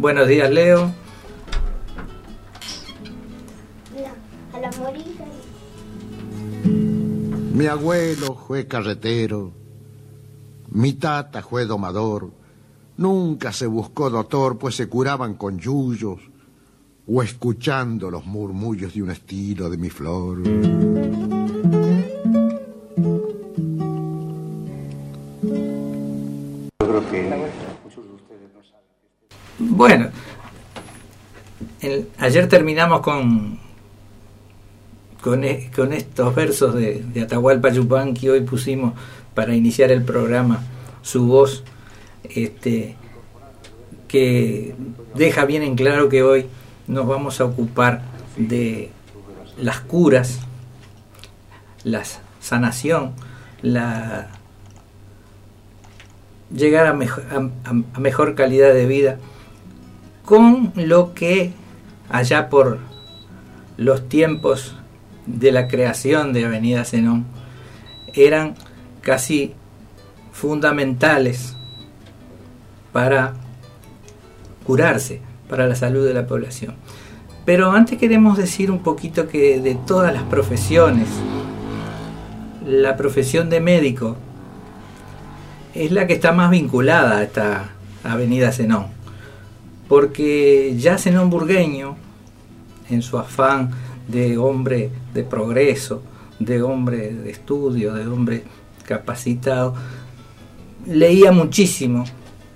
Buenos días, Leo. A la morita. Mi abuelo fue carretero, mi tata fue domador. Nunca se buscó doctor, pues se curaban con yuyos o escuchando los murmullos de un estilo de mi flor. Yo creo que muchos de ustedes no saben. Bueno, ayer terminamos con estos versos de Atahualpa Yupanqui. Hoy pusimos para iniciar el programa su voz, que deja bien en claro que hoy nos vamos a ocupar de las curas, la sanación, llegar a mejor calidad de vida, con lo que allá por los tiempos de la creación de Avenida Zenón eran casi fundamentales para curarse, para la salud de la población. Pero antes queremos decir un poquito que de todas las profesiones, la profesión de médico es la que está más vinculada a esta Avenida Zenón, porque ya Zenón Burgueño, en su afán de hombre de progreso, de hombre de estudio, de hombre capacitado, leía muchísimo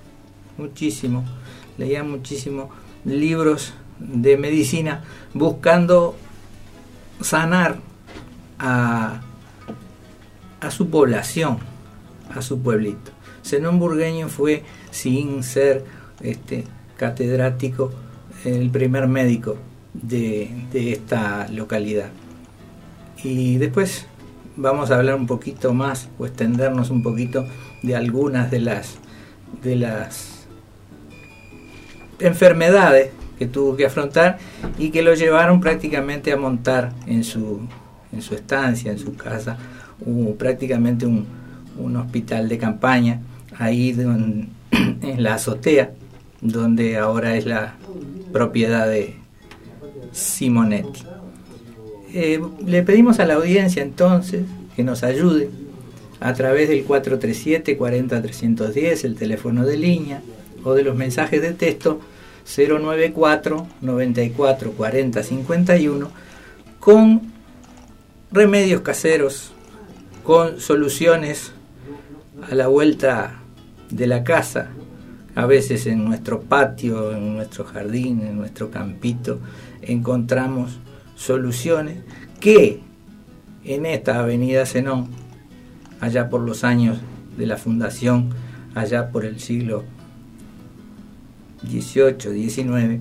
libros de medicina, buscando sanar a su población, a su pueblito. Zenón Burgueño fue, sin ser catedrático, el primer médico de esta localidad. Y después vamos a hablar un poquito más, o extendernos un poquito, de algunas de las enfermedades que tuvo que afrontar y que lo llevaron prácticamente a montar en su estancia, en su casa, prácticamente un hospital de campaña ahí en la azotea, donde ahora es la propiedad de Simonetti. Le pedimos a la audiencia entonces que nos ayude a través del 437-40-310, el teléfono de línea, o de los mensajes de texto 094-94-40-51, con remedios caseros, con soluciones a la vuelta de la casa, a veces en nuestro patio, en nuestro jardín, en nuestro campito, encontramos soluciones que en esta Avenida Zenón, allá por los años de la fundación, allá por el siglo XVIII, XIX,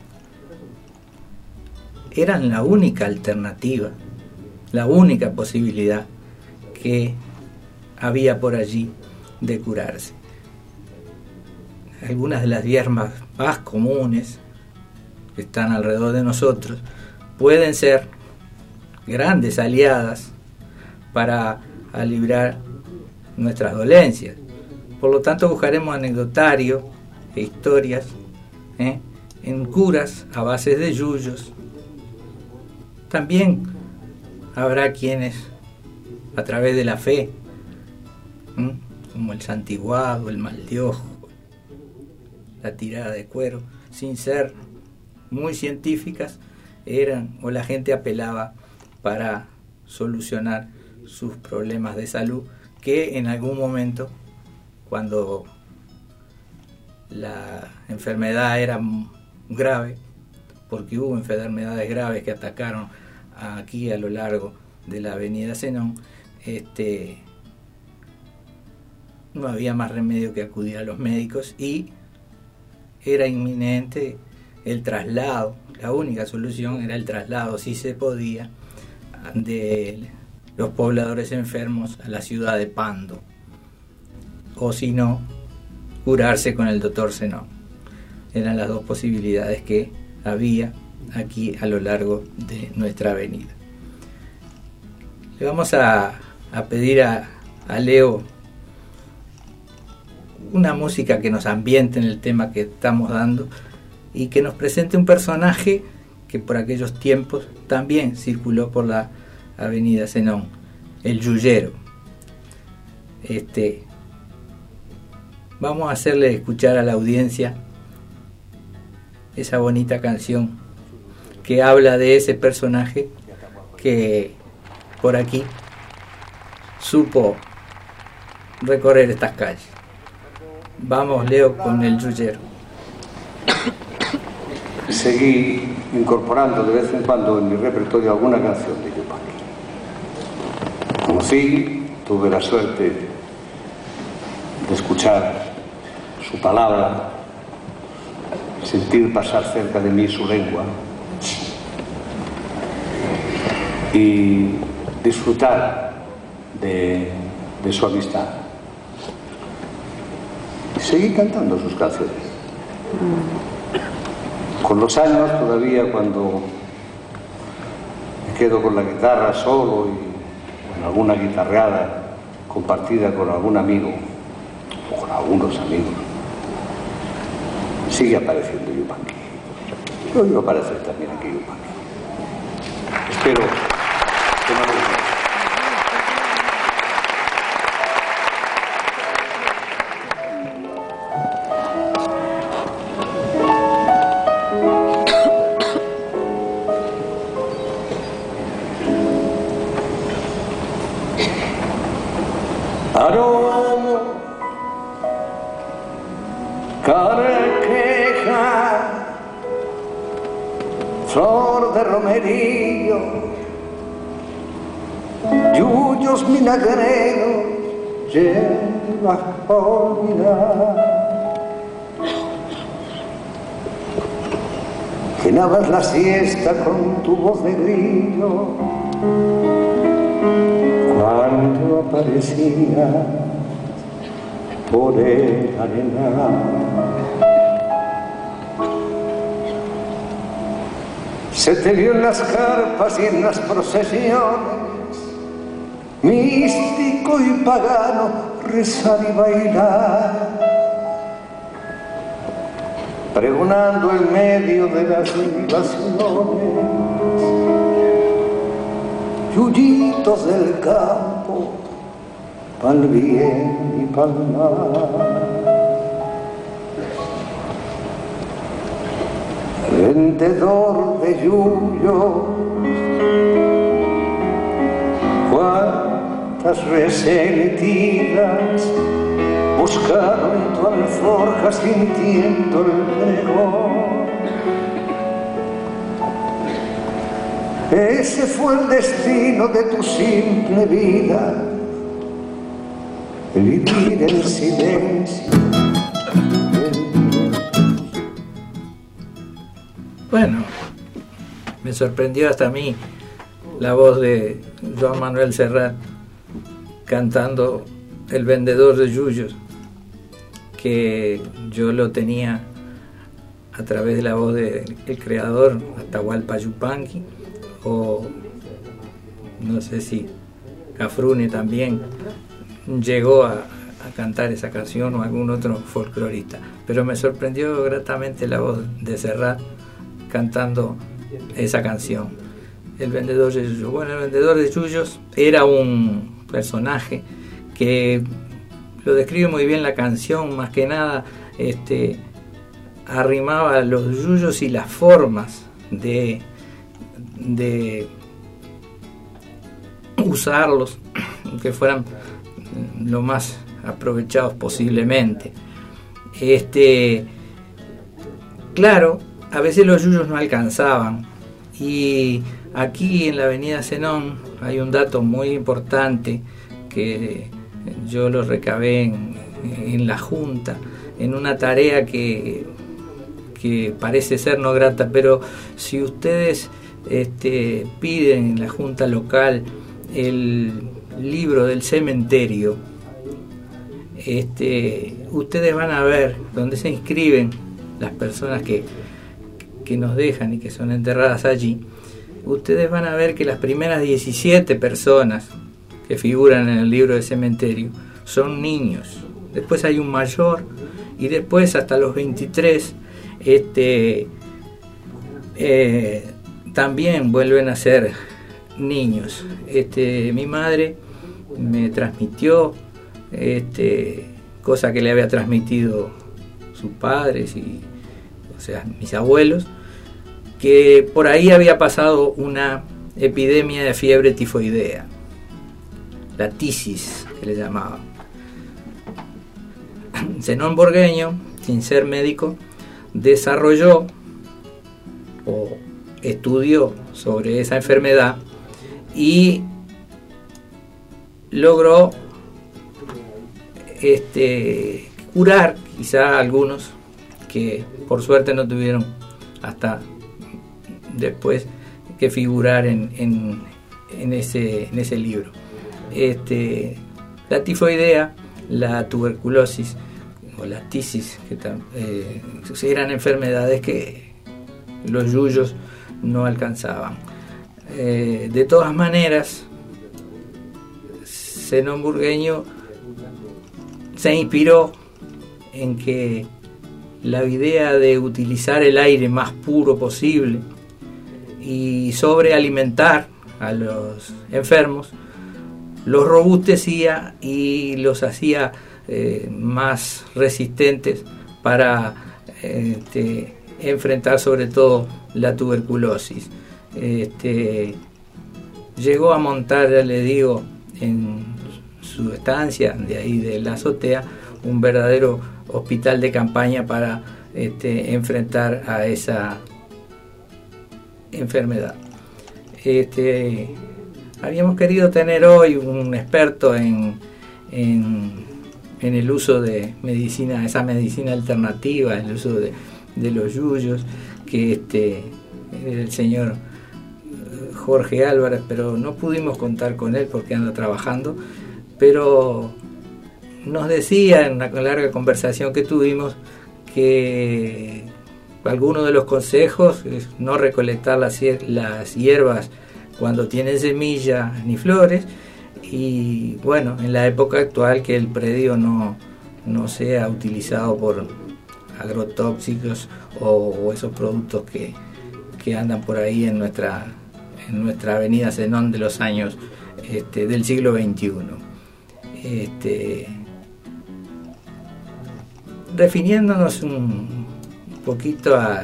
eran la única alternativa, la única posibilidad que había por allí de curarse. Algunas de las hierbas más comunes que están alrededor de nosotros pueden ser grandes aliadas para aliviar nuestras dolencias. Por lo tanto, buscaremos anecdotarios e historias en curas a base de yuyos. También habrá quienes, a través de la fe, como el santiguado, el mal de ojo, la tirada de cuero, sin ser muy científicas, eran, o la gente apelaba para solucionar sus problemas de salud, que en algún momento, cuando la enfermedad era grave, porque hubo enfermedades graves que atacaron aquí a lo largo de la Avenida Zenón, no había más remedio que acudir a los médicos y era inminente el traslado. La única solución era el traslado, si se podía, de los pobladores enfermos a la ciudad de Pando, o si no, curarse con el doctor Zenón. Eran las dos posibilidades que había aquí a lo largo de nuestra avenida. Le vamos a pedir a Leo una música que nos ambiente en el tema que estamos dando, y que nos presente un personaje que por aquellos tiempos también circuló por la avenida Zenón, el Yuyero. Vamos a hacerle escuchar a la audiencia esa bonita canción que habla de ese personaje que por aquí supo recorrer estas calles. Vamos, Leo, con el Yuyero. Seguí incorporando de vez en cuando en mi repertorio alguna canción de Yupanqui. Conocí, tuve la suerte de escuchar su palabra, sentir pasar cerca de mí su lengua y disfrutar de su amistad. Y seguí cantando sus canciones. Con los años, todavía cuando me quedo con la guitarra solo y en alguna guitarreada compartida con algún amigo o con algunos amigos, sigue apareciendo Yupanqui. Y hoy va a aparecer también aquí Yupanqui. Espero que no lo olviden. Aromo, carqueja, flor de romerillo, yuyos vinagreros, llevas por mirar. Llenabas la siesta con tu voz de grillo cuando aparecía por el arenal. Se te vio en las carpas y en las procesiones, místico y pagano, rezar y bailar, pregonando en medio de las libaciones, yuyitos del campo, pa'l bien y pa'l mal. Vendedor de yuyos, cuántas resentidas buscaron tu alforja sintiendo el pregón. Ese fue el destino de tu simple vida, el vivir en silencio. Bueno, me sorprendió hasta a mí la voz de Joan Manuel Serrat cantando El vendedor de yuyos, que yo lo tenía a través de la voz del creador Atahualpa Yupanqui, o no sé si Cafrune también llegó a cantar esa canción o algún otro folclorista, pero me sorprendió gratamente la voz de Serrat cantando esa canción, El vendedor de yuyos. Bueno, el vendedor de yuyos era un personaje que lo describe muy bien la canción, más que nada arrimaba los yuyos y las formas de usarlos que fueran lo más aprovechados posiblemente. Claro, a veces los yuyos no alcanzaban, y aquí en la avenida Zenón hay un dato muy importante que yo lo recabé en la junta, en una tarea que parece ser no grata, pero si ustedes piden en la junta local el libro del cementerio, ustedes van a ver donde se inscriben las personas que nos dejan y que son enterradas allí. Ustedes van a ver que las primeras 17 personas que figuran en el libro del cementerio son niños, después hay un mayor y después hasta los 23 también vuelven a ser niños. Mi madre me transmitió cosa que le había transmitido sus padres o sea, mis abuelos, que por ahí había pasado una epidemia de fiebre tifoidea, la tisis que le llamaban. Zenón Burgueño, sin ser médico, desarrolló o estudió sobre esa enfermedad y logró curar quizá a algunos que por suerte no tuvieron hasta después que figurar en ese libro. La tifoidea, la tuberculosis o la tisis, que eran enfermedades que los yuyos no alcanzaban. De todas maneras, Zenón Burgueño se inspiró en que la idea de utilizar el aire más puro posible y sobrealimentar a los enfermos los robustecía y los hacía más resistentes para enfrentar sobre todo la tuberculosis. Llegó a montar, ya le digo, en su estancia de ahí de la azotea, un verdadero hospital de campaña para enfrentar a esa enfermedad. Habíamos querido tener hoy un experto en el uso de medicina, esa medicina alternativa, el uso de los yuyos, que el señor Jorge Álvarez, pero no pudimos contar con él porque anda trabajando, pero nos decía en una larga conversación que tuvimos que algunos de los consejos es no recolectar las hierbas cuando tienen semillas ni flores, y bueno, en la época actual que el predio no sea utilizado por agrotóxicos o esos productos que andan por ahí en nuestra avenida Zenón de los años del siglo XXI. Refiriéndonos un poquito a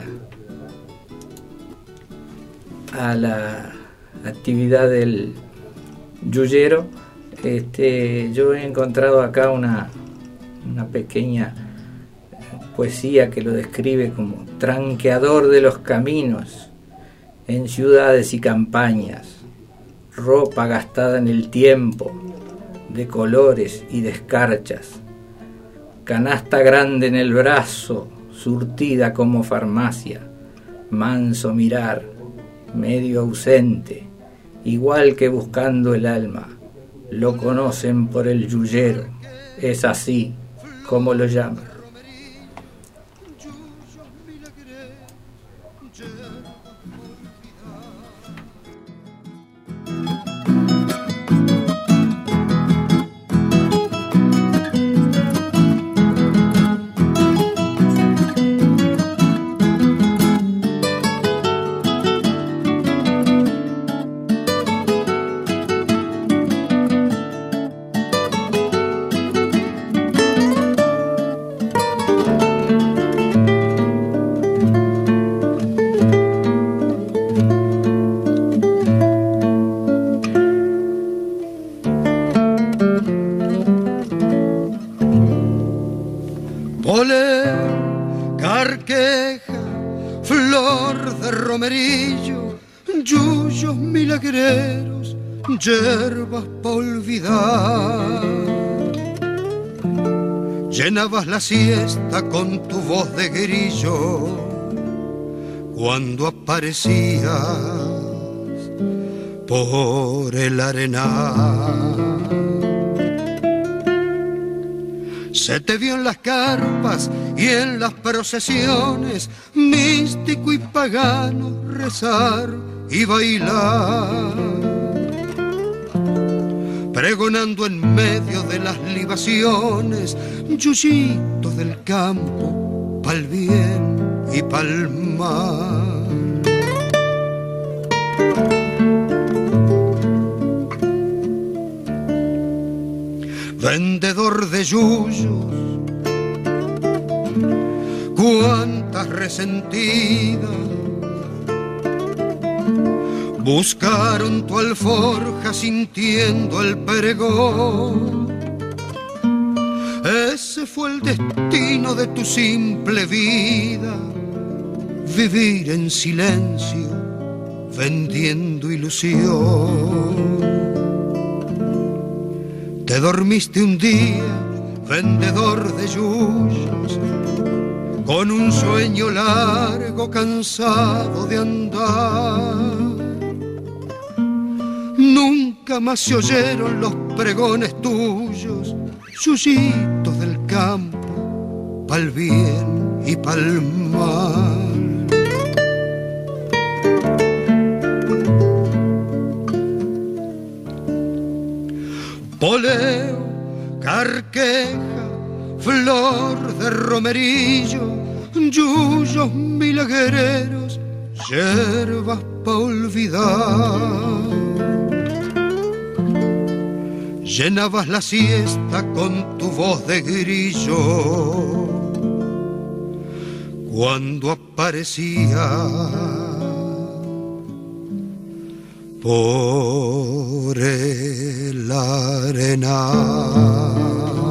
la actividad del yuyero, yo he encontrado acá una pequeña poesía que lo describe como tranqueador de los caminos en ciudades y campañas, ropa gastada en el tiempo, de colores y de escarchas, canasta grande en el brazo, surtida como farmacia, manso mirar, medio ausente, igual que buscando el alma, lo conocen por el yuyero, es así como lo llaman. Yerbas pa' olvidar, llenabas la siesta con tu voz de grillo cuando aparecías por el arenal. Se te vio en las carpas y en las procesiones, místico y pagano, rezar y bailar, pregonando en medio de las libaciones, yuyitos del campo, pa'l bien y palmar. Vendedor de yuyos, cuántas resentidas buscaron tu alforja sintiendo el pregón. Ese fue el destino de tu simple vida, vivir en silencio, vendiendo ilusión. Te dormiste un día, vendedor de yuyos, con un sueño largo, cansado de andar. Nunca más se oyeron los pregones tuyos, yuyitos del campo, pa'l bien y pa'l mal. Poleo, carqueja, flor de romerillo, yuyos milagreros, yerbas pa' olvidar. Llenabas la siesta con tu voz de grillo cuando aparecía por el arenal.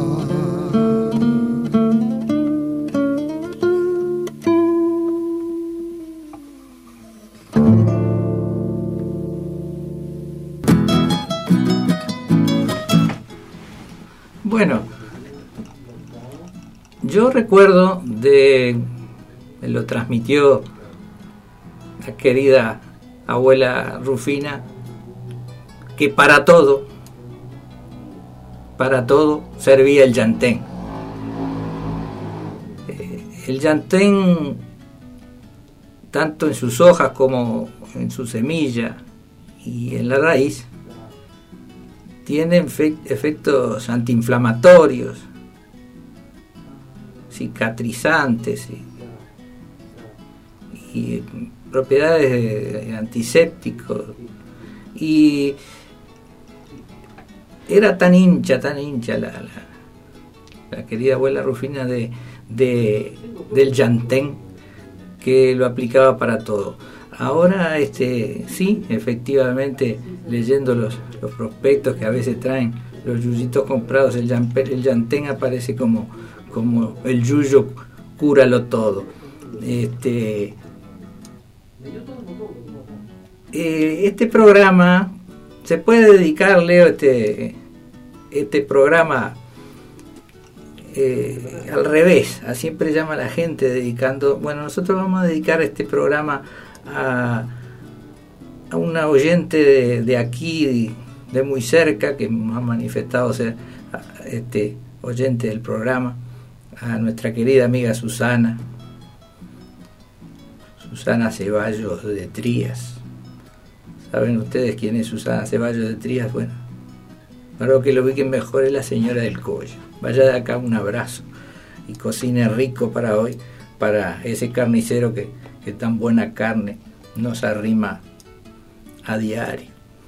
Bueno, yo recuerdo me lo transmitió la querida abuela Rufina, que para todo servía el llantén. El llantén, tanto en sus hojas como en su semilla y en la raíz, tiene efectos antiinflamatorios, cicatrizantes y propiedades antisépticos. Y era tan hincha la querida abuela Rufina del llantén, que lo aplicaba para todo. Ahora sí, efectivamente, leyendo los prospectos que a veces traen los yuyitos comprados, el llantén aparece como el yuyo cúralo todo. Este programa se puede dedicar, Leo, este programa al revés, a siempre llama la gente dedicando. Bueno, nosotros vamos a dedicar este programa a una oyente de aquí, de muy cerca, que nos ha manifestado ser oyente del programa, a nuestra querida amiga Susana Ceballos de Trías. ¿Saben ustedes quién es Susana Ceballos de Trías? Bueno, para que lo ubiquen mejor, es la señora del Collo. Vaya de acá un abrazo y cocine rico para hoy, para ese carnicero que tan buena carne nos arrima a diario.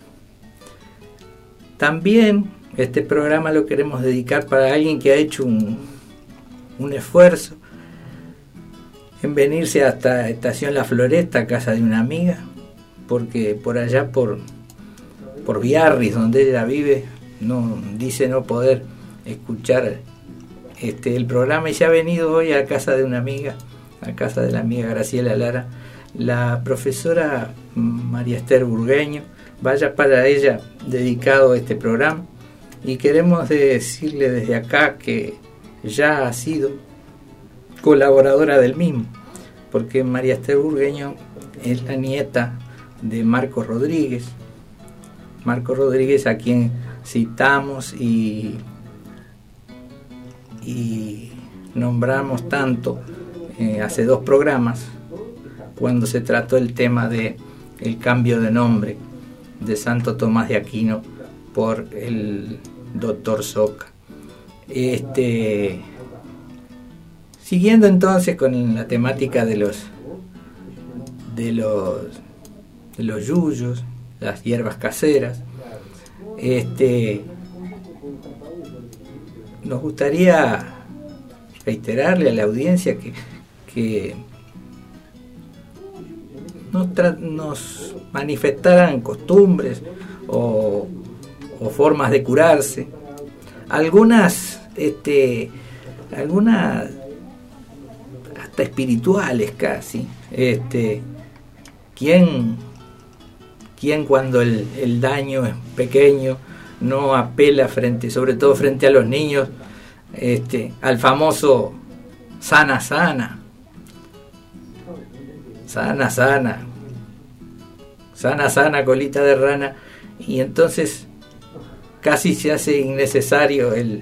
También este programa lo queremos dedicar para alguien que ha hecho un esfuerzo en venirse hasta Estación La Floresta, a casa de una amiga, porque por allá por Biarritz, donde ella vive, dice no poder escuchar el programa, y se ha venido hoy a casa de una amiga, a casa de la amiga Graciela Lara, la profesora María Esther Burgueño. Vaya para ella dedicado este programa, y queremos decirle desde acá que ya ha sido colaboradora del mismo, porque María Esther Burgueño es la nieta de Marcos Rodríguez, a quien citamos y nombramos tanto hace 2 programas, cuando se trató el tema de el cambio de nombre de Santo Tomás de Aquino por el doctor Soca. Siguiendo entonces con la temática de los yuyos, las hierbas caseras, nos gustaría reiterarle a la audiencia que nos manifestaran costumbres o formas de curarse, algunas hasta espirituales casi. ¿Quién cuando el daño es pequeño no apela sobre todo frente a los niños, al famoso sana sana, colita de rana? Y entonces casi se hace innecesario el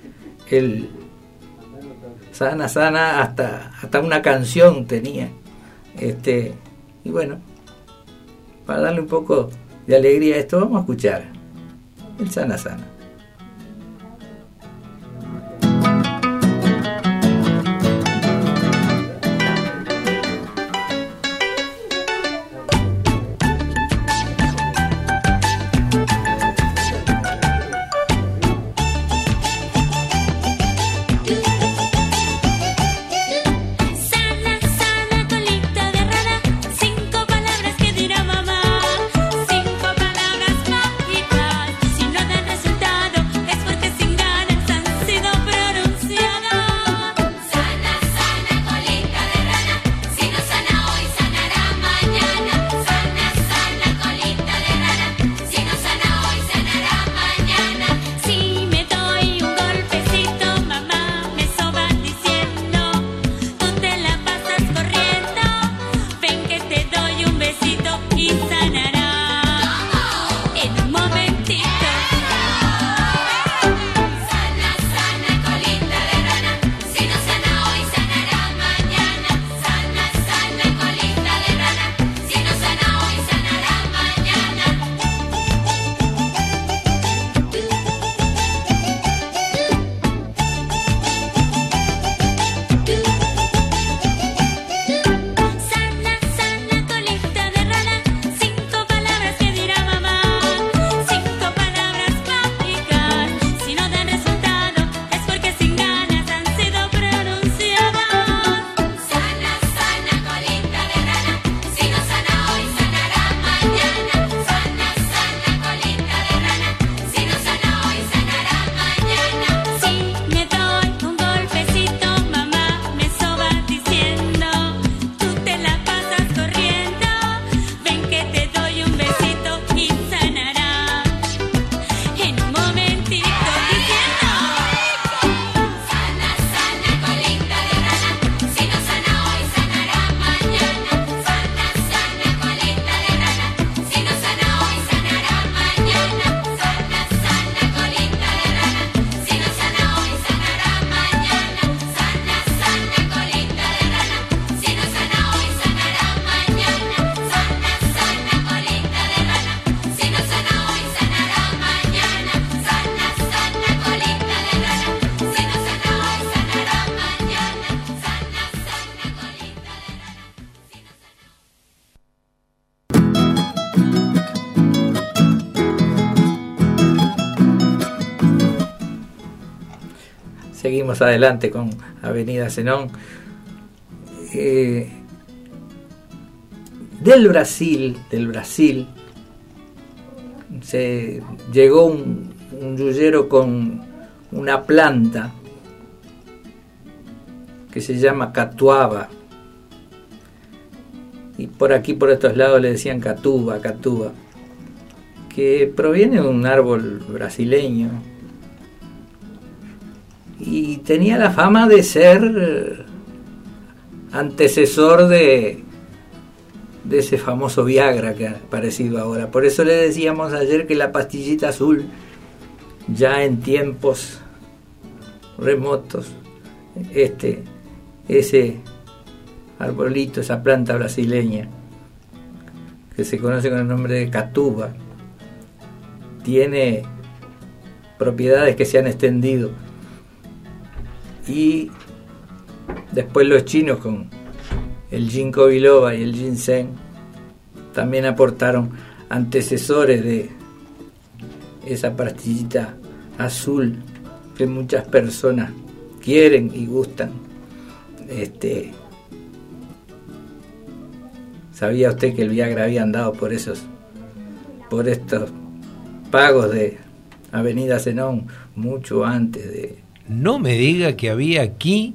sana, hasta una canción tenía. Y bueno, para darle un poco de alegría a esto, vamos a escuchar el sana. Seguimos adelante con Avenida Zenón. Del Brasil se llegó un yuyero con una planta que se llama catuaba, y por aquí, por estos lados, le decían catuba, que proviene de un árbol brasileño y tenía la fama de ser antecesor de ese famoso Viagra que ha aparecido ahora. Por eso le decíamos ayer que la pastillita azul, ya en tiempos remotos, ese arbolito, esa planta brasileña que se conoce con el nombre de catuba, tiene propiedades que se han extendido y Después los chinos con el ginkgo biloba y el ginseng también aportaron antecesores de esa pastillita azul que muchas personas quieren y gustan. ¿Sabía usted que el Viagra había andado por estos pagos de Avenida Zenón mucho antes de... No me diga que había aquí,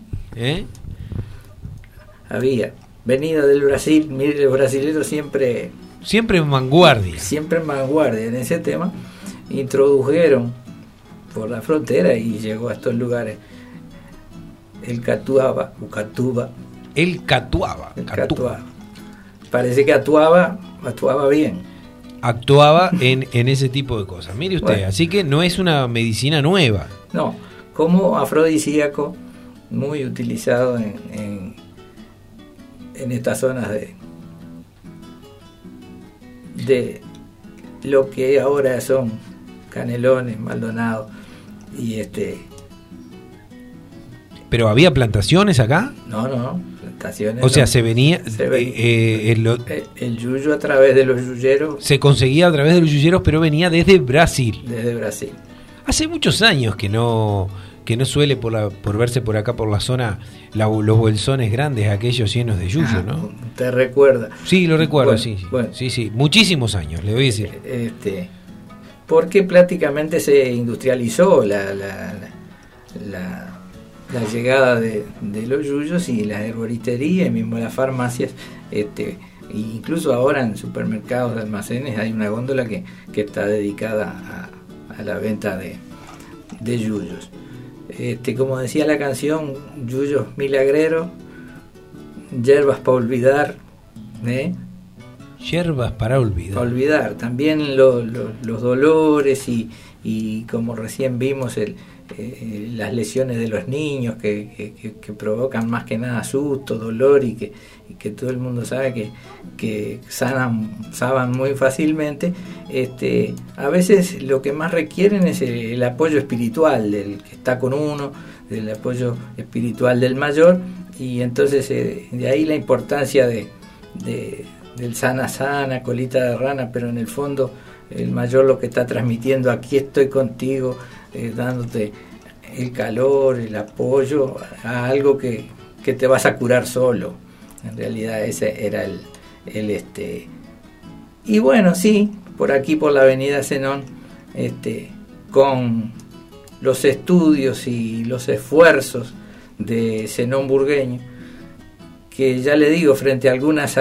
Había, venido del Brasil. Mire, los brasileños siempre en vanguardia. Siempre en vanguardia en ese tema. Introdujeron por la frontera y llegó a estos lugares el catuaba. El catuaba. Parece que actuaba bien. Actuaba en ese tipo de cosas. Mire usted, bueno, así que no es una medicina nueva. No, como afrodisíaco, muy utilizado en estas zonas de lo que ahora son Canelones, Maldonado y ¿Pero había plantaciones acá? No, plantaciones. O sea, no. se venía el yuyo a través de los yuyeros. Se conseguía a través de los yuyeros, pero venía desde Brasil. Desde Brasil. Hace muchos años que no suele por verse por acá por la zona los bolsones grandes, aquellos llenos de yuyo, ¿no? ¿Te recuerda? Sí, lo recuerdo, bueno, sí. Bueno. Sí, muchísimos años, le voy a decir. Porque prácticamente se industrializó la llegada de los yuyos y las herboristerías y mismo las farmacias. Incluso ahora en supermercados, almacenes, hay una góndola que está dedicada a la venta de yuyos. Como decía la canción, yuyos milagreros, hierbas para olvidar, hierbas para olvidar. También los dolores y como recién vimos las lesiones de los niños que provocan más que nada susto, dolor y que todo el mundo sabe que sanan muy fácilmente. A veces lo que más requieren es el apoyo espiritual del que está con uno, del apoyo espiritual del mayor, y entonces de ahí la importancia del sana, colita de rana, pero en el fondo el mayor lo que está transmitiendo: aquí estoy contigo, dándote el calor, el apoyo a algo que te vas a curar solo. En realidad ese era el y bueno, sí, por aquí por la avenida Zenón, con los estudios y los esfuerzos de Zenón Burgueño, que ya le digo, frente a algunas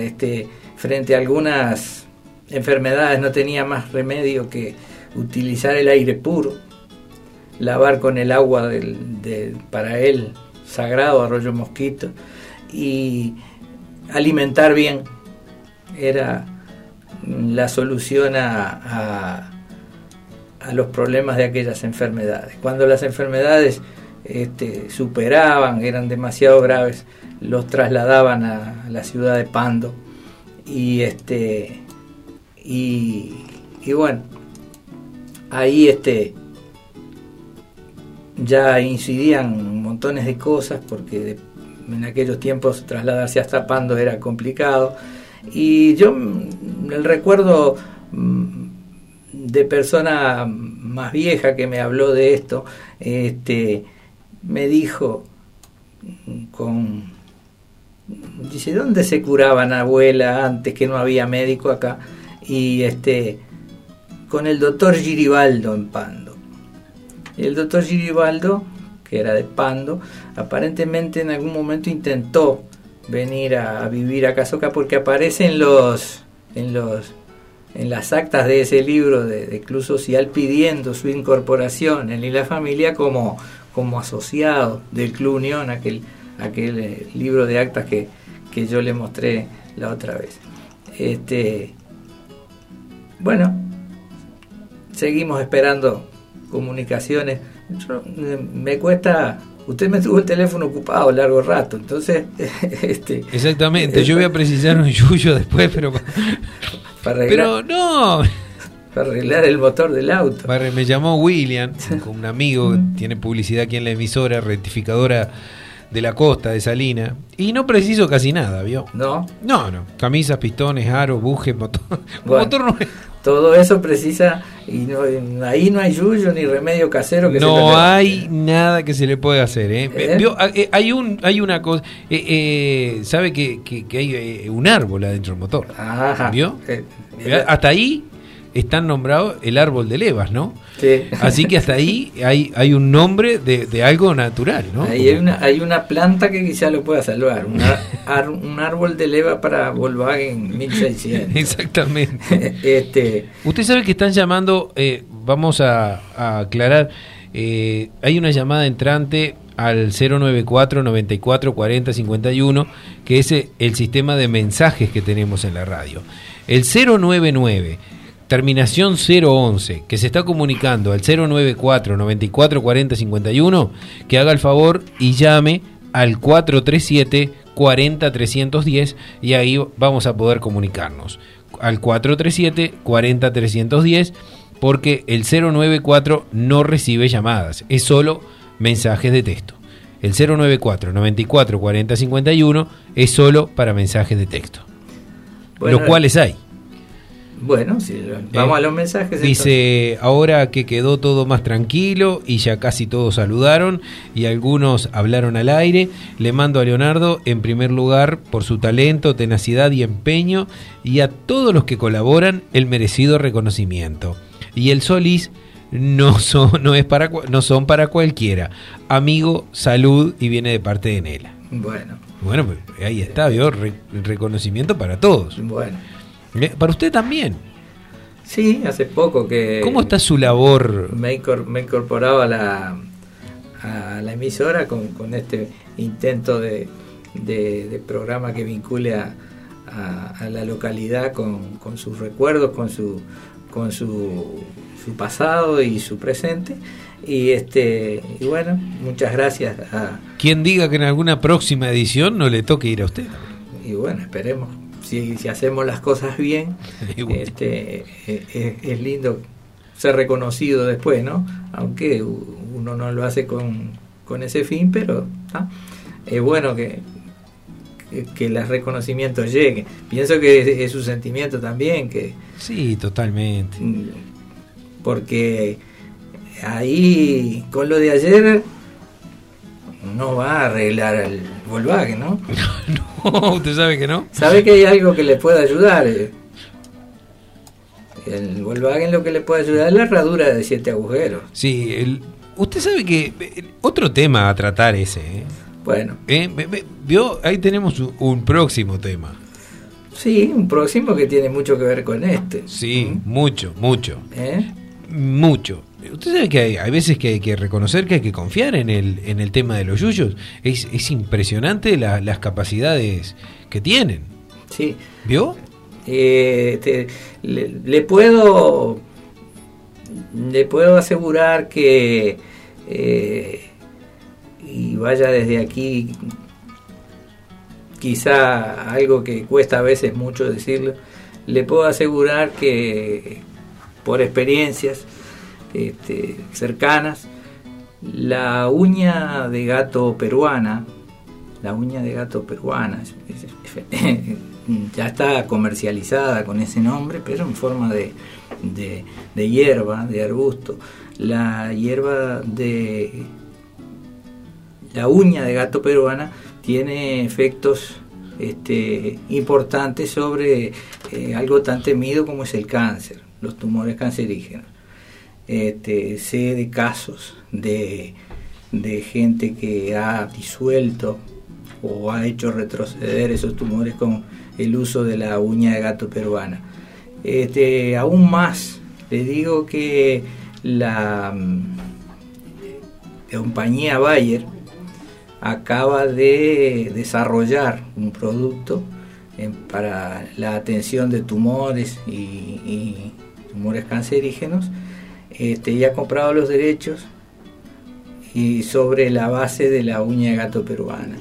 enfermedades no tenía más remedio que utilizar el aire puro, lavar con el agua para él sagrado, Arroyo Mosquito, y alimentar bien era la solución a los problemas de aquellas enfermedades. Cuando las enfermedades superaban, eran demasiado graves, los trasladaban a la ciudad de Pando y bueno, ahí ya incidían montones de cosas, porque en aquellos tiempos trasladarse hasta Pando era complicado. Y yo, el recuerdo de persona más vieja que me habló de esto, me dijo dice, ¿dónde se curaban, abuela, antes que no había médico acá? Y con el doctor Giribaldo en Pando. Y el doctor Giribaldo, que era de Pando, aparentemente en algún momento intentó venir a vivir a Casoca, porque aparece en las actas de ese libro de Club Social pidiendo su incorporación en la familia como asociado del Club Unión, aquel libro de actas que yo le mostré la otra vez. Bueno, seguimos esperando comunicaciones. Me cuesta, usted me tuvo el teléfono ocupado largo rato, entonces exactamente, yo voy a precisar un yuyo después, pero no, para arreglar el motor del auto. Me llamó William, un amigo que tiene publicidad aquí en la emisora, rectificadora de la costa, de Salina, y no preciso casi nada, ¿vio? ¿No? No. Camisas, pistones, aros, bujes, motor. Bueno, motor no, todo eso precisa, y no, ahí no hay yuyo ni remedio casero que no se hay nada que se le pueda hacer, ¿eh? ¿Vio? Hay una cosa, sabe que hay un árbol adentro del motor. Ajá. ¿Vio? Hasta ahí están nombrados el árbol de levas, ¿no? Sí. Así que hasta ahí hay un nombre de algo natural, ¿no? Ahí hay una planta que quizá lo pueda salvar, un árbol de leva para Volkswagen 1600. Exactamente. Usted sabe que están llamando, vamos a aclarar, hay una llamada entrante al 094 94 40 51, que es el sistema de mensajes que tenemos en la radio. El 099 terminación 011, que se está comunicando al 094 94 40 51, que haga el favor y llame al 437 40 310, y ahí vamos a poder comunicarnos al 437 40 310, porque el 094 no recibe llamadas, es solo mensajes de texto. El 094 94 40 51 es solo para mensajes de texto, bueno, los cuales hay. Bueno, sí, vamos a los mensajes. Dice, entonces, ahora que quedó todo más tranquilo y ya casi todos saludaron y algunos hablaron al aire, le mando a Leonardo en primer lugar por su talento, tenacidad y empeño, y a todos los que colaboran el merecido reconocimiento. Y el Solís no son para cualquiera. Amigo, salud, y viene de parte de Nela. Bueno, pues ahí está, ¿vio? Reconocimiento para todos. Bueno. Para usted también. Sí, hace poco que... ¿Cómo está su labor? Me he incorporado a la emisora con este intento de programa que vincule a la localidad con sus recuerdos, con su pasado y su presente. Y bueno, muchas gracias a... Quien diga que en alguna próxima edición no le toque ir a usted. Y bueno, esperemos. Si hacemos las cosas bien, es lindo ser reconocido después, ¿no? Aunque uno no lo hace con ese fin, pero es bueno que los reconocimientos lleguen. Pienso que es su sentimiento también. Sí, totalmente. Porque ahí, con lo de ayer, no va a arreglar el Volkswagen, ¿no? No, usted sabe que no. ¿Sabe que hay algo que le puede ayudar? El Volkswagen lo que le puede ayudar es la herradura de 7 agujeros. Sí, usted sabe que otro tema a tratar ese. Bueno. ¿Vio? Ahí tenemos un próximo tema. Sí, un próximo que tiene mucho que ver con este. Sí, mucho. Mucho. Usted sabe que hay veces que hay que reconocer que hay que confiar en el tema de los yuyos. Es impresionante las capacidades que tienen. Sí. ¿Vio? Le puedo asegurar que y vaya desde aquí, quizá algo que cuesta a veces mucho decirlo, le puedo asegurar que por experiencias cercanas, la uña de gato peruana ya está comercializada con ese nombre, pero en forma de hierba, de arbusto. La hierba de la uña de gato peruana tiene efectos importantes sobre algo tan temido como es el cáncer, los tumores cancerígenos. Sé de casos de gente que ha disuelto o ha hecho retroceder esos tumores con el uso de la uña de gato peruana. Aún más, le digo que la compañía Bayer acaba de desarrollar un producto para la atención de tumores y tumores cancerígenos. Y ha comprado los derechos y sobre la base de la uña de gato peruana.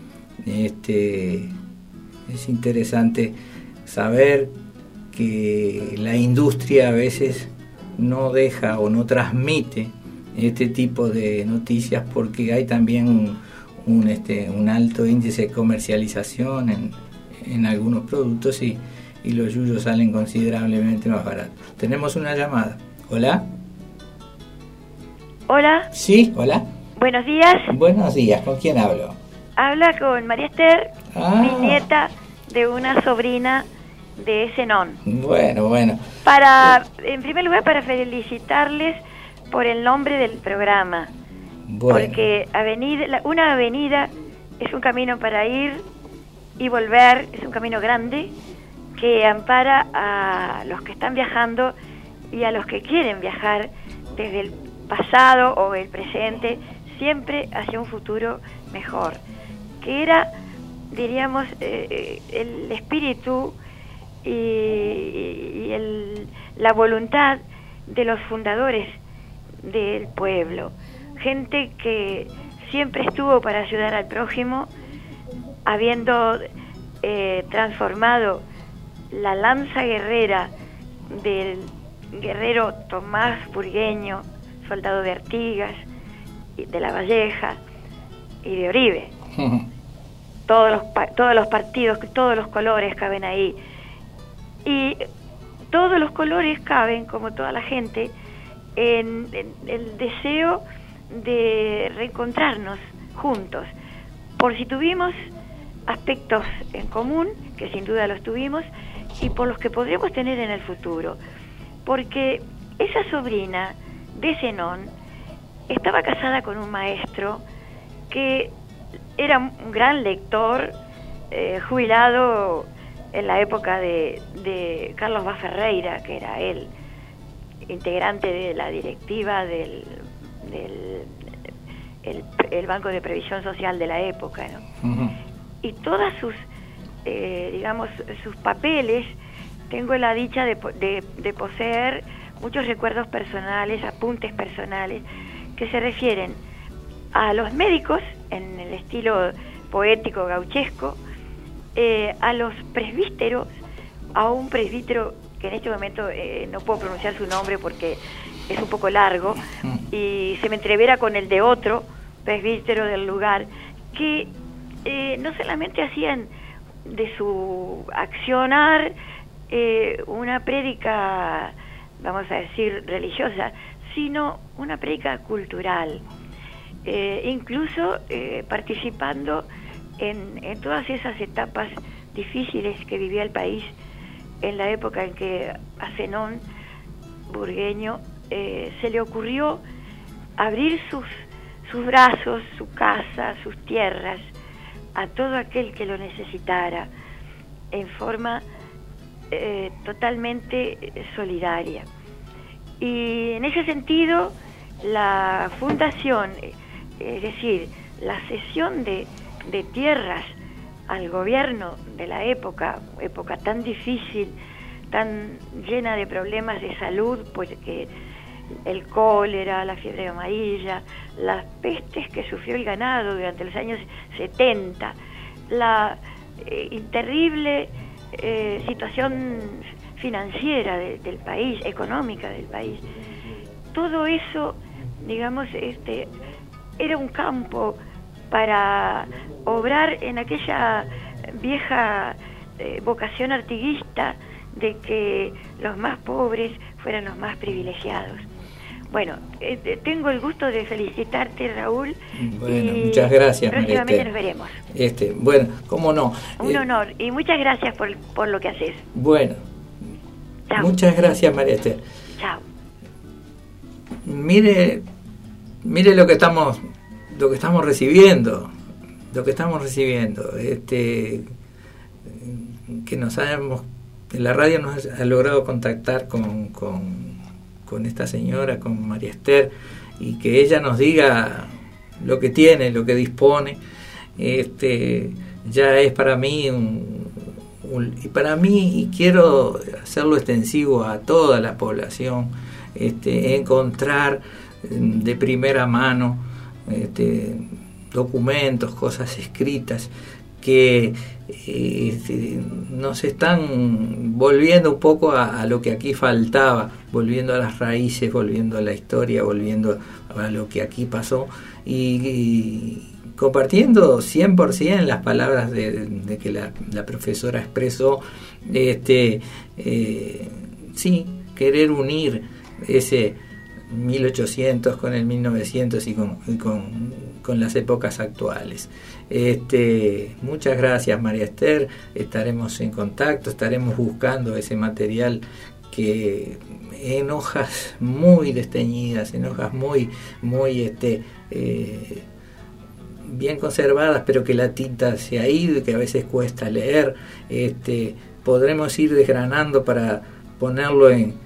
Es interesante saber que la industria a veces no deja o no transmite este tipo de noticias, porque hay también un alto índice de comercialización en algunos productos y los yuyos salen considerablemente más baratos. Tenemos una llamada. ¿Hola? Hola. Sí, hola. Buenos días. Buenos días, ¿con quién hablo? Habla con María Esther, mi nieta de una sobrina de Zenón. Bueno. En primer lugar, para felicitarles por el nombre del programa. Bueno. Porque una avenida es un camino para ir y volver, es un camino grande que ampara a los que están viajando y a los que quieren viajar desde el pasado o el presente, siempre hacia un futuro mejor, que era, diríamos, el espíritu y la voluntad de los fundadores del pueblo, gente que siempre estuvo para ayudar al prójimo, habiendo transformado la lanza guerrera del guerrero Tomás Burgueño, soldado de Artigas, de La Valleja y de Oribe. Todos los partidos, todos los colores caben ahí. Y todos los colores caben, como toda la gente, en el deseo de reencontrarnos juntos. Por si tuvimos aspectos en común, que sin duda los tuvimos, y por los que podremos tener en el futuro. Porque esa sobrina de Zenón estaba casada con un maestro que era un gran lector, jubilado en la época de Carlos Vaz Ferreira, que era él, integrante de la directiva del Banco de Previsión Social de la época, ¿no? Uh-huh. Y todas sus, digamos, sus papeles, tengo la dicha de poseer muchos recuerdos personales, apuntes personales, que se refieren a los médicos, en el estilo poético gauchesco, a los presbíteros, a un presbítero que en este momento no puedo pronunciar su nombre porque es un poco largo, y se me entrevera con el de otro presbítero del lugar, que no solamente hacían de su accionar una prédica, vamos a decir, religiosa, sino una prédica cultural, incluso participando en todas esas etapas difíciles que vivía el país en la época en que a Zenón Burgueño se le ocurrió abrir sus brazos, su casa, sus tierras a todo aquel que lo necesitara en forma totalmente solidaria. Y en ese sentido, la fundación, es decir, la cesión de tierras al gobierno de la época tan difícil, tan llena de problemas de salud, pues que el cólera, la fiebre amarilla, las pestes que sufrió el ganado durante los años 70, la terrible situación financiera del país, económica del país. Todo eso, digamos, era un campo para obrar en aquella vieja vocación artiguista de que los más pobres fueran los más privilegiados. Bueno, tengo el gusto de felicitarte, Raúl. Bueno, muchas gracias, próximamente nos veremos. Bueno, cómo no. Un honor, y muchas gracias por lo que haces. Bueno, chao. Muchas gracias, María Esther. Chao. Mire lo que estamos recibiendo, que en la radio nos ha logrado contactar con esta señora, con María Esther, y que ella nos diga lo que tiene, lo que dispone, ya es para mí y quiero hacerlo extensivo a toda la población, encontrar de primera mano documentos, cosas escritas que nos están volviendo un poco a lo que aquí faltaba, volviendo a las raíces, volviendo a la historia, volviendo a lo que aquí pasó, y compartiendo 100% las palabras de que la profesora expresó, sí, querer unir ese 1800 con el 1900 y con las épocas actuales. Muchas gracias, María Esther. Estaremos en contacto, estaremos buscando ese material que en hojas muy desteñidas, en hojas muy bien conservadas, pero que la tinta se ha ido y que a veces cuesta leer, podremos ir desgranando para ponerlo en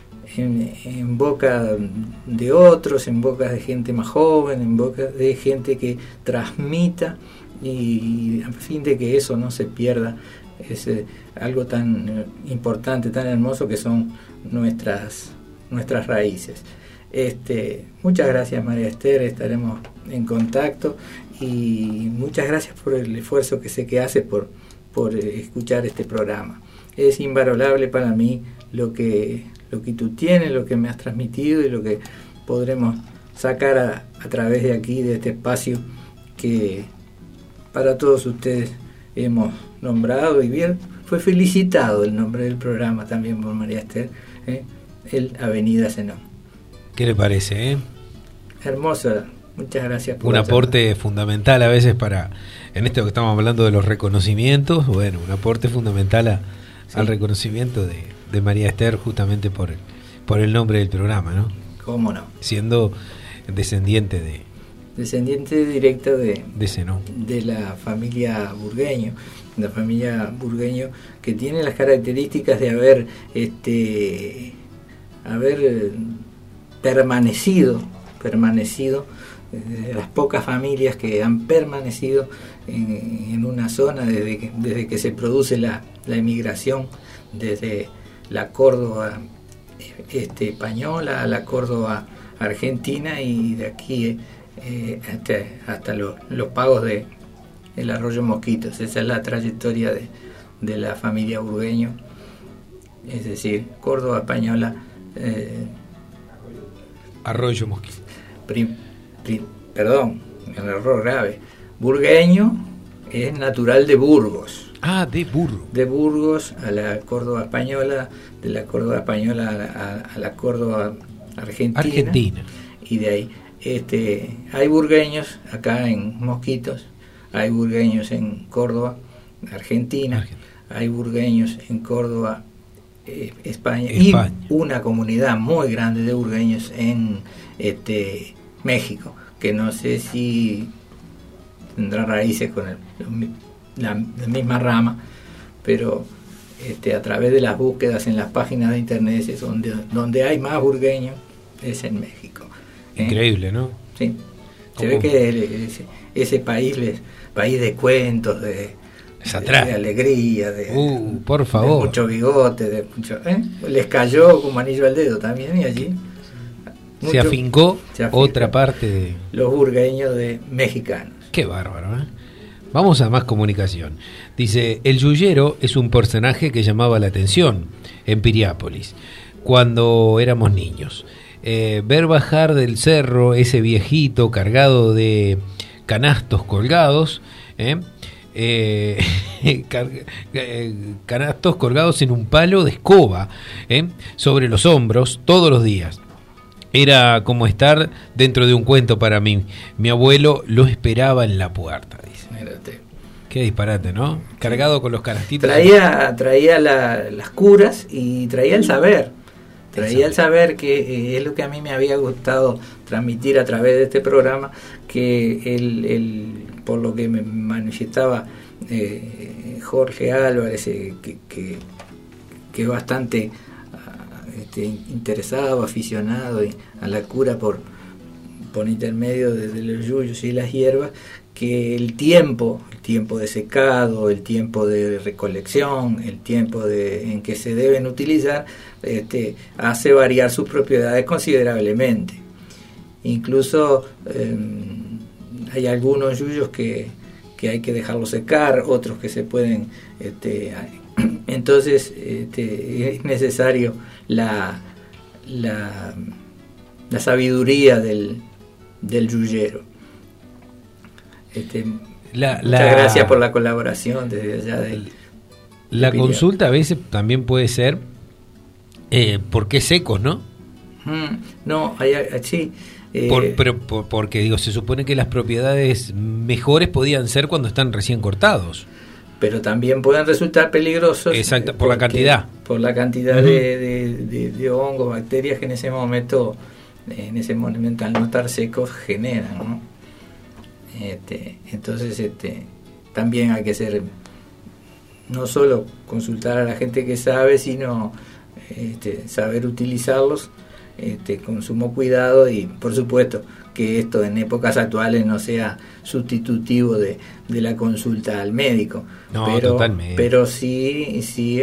boca de otros, en boca de gente más joven, en boca de gente que transmita, y a fin de que eso no se pierda. Es algo tan importante, tan hermoso, que son nuestras raíces. Muchas gracias, María Esther, estaremos en contacto, y muchas gracias por el esfuerzo que sé que hace por escuchar este programa. Es invalorable para mí lo que tú tienes, lo que me has transmitido y lo que podremos sacar a través de aquí, de este espacio que para todos ustedes hemos nombrado, y bien fue felicitado el nombre del programa también por María Esther, el Avenida Zenón. ¿Qué le parece? Hermosa, muchas gracias por un aporte fundamental a veces en esto que estamos hablando de los reconocimientos, bueno, un aporte fundamental al reconocimiento de María Esther, justamente por el nombre del programa, ¿no? ¿Cómo no? Siendo descendiente directo de Zenón, de la familia Burgueño, que tiene las características de haber permanecido de las pocas familias que han permanecido en una zona desde que se produce la emigración, desde la Córdoba española a la Córdoba argentina, y de aquí hasta los pagos del Arroyo Mosquitos. Esa es la trayectoria de la familia Burgueño, es decir, Córdoba española, Arroyo Mosquitos. Perdón, un error grave. Burgueño es natural de Burgos. De Burgos. De Burgos a la Córdoba española, de la Córdoba española a la Córdoba argentina. Y de ahí hay burgueños acá en Mosquitos, hay burgueños en Córdoba, Argentina. Hay burgueños en Córdoba, España, y una comunidad muy grande de burgueños en México, que no sé si tendrá raíces con la misma rama, pero a través de las búsquedas en las páginas de internet es donde hay más burgueños, es en México. Increíble, ¿no? Sí. Se ve que ese país de cuentos, de alegría, por favor, de mucho bigote, les cayó como anillo al dedo también, y allí se afincó otra parte de los burgueños mexicanos. Qué bárbaro, ¿eh? Vamos a más comunicación. Dice, el yuyero es un personaje que llamaba la atención en Piriápolis cuando éramos niños. Ver bajar del cerro ese viejito cargado de canastos colgados, canastos colgados en un palo de escoba, sobre los hombros todos los días. Era como estar dentro de un cuento para mí. Mi abuelo lo esperaba en la puerta, dice. Mírate. Qué disparate, ¿no? Cargado con los canastitos. Traía las curas y traía el saber. Traía el saber, que es lo que a mí me había gustado transmitir a través de este programa, que por lo que me manifestaba Jorge Álvarez, que es bastante interesado, aficionado a la cura por intermedio de los yuyos y las hierbas, que el tiempo de secado, el tiempo de recolección, el tiempo en que se deben utilizar, hace variar sus propiedades considerablemente. Incluso hay algunos yuyos que hay que dejarlos secar, otros que se pueden entonces es necesario la sabiduría del yuyero. Muchas gracias por la colaboración desde allá del... La consulta a veces también puede ser ¿por qué secos, no? No, sí. Porque digo, se supone que las propiedades mejores podían ser cuando están recién cortados. Pero también pueden resultar peligrosos. Exacto, por la cantidad. Por la cantidad de hongos, bacterias que en ese momento al no estar secos generan, ¿no? Entonces también hay que ser, no solo consultar a la gente que sabe, sino saber utilizarlos con sumo cuidado, y por supuesto que esto en épocas actuales no sea sustitutivo de la consulta al médico. No, totalmente. Pero sí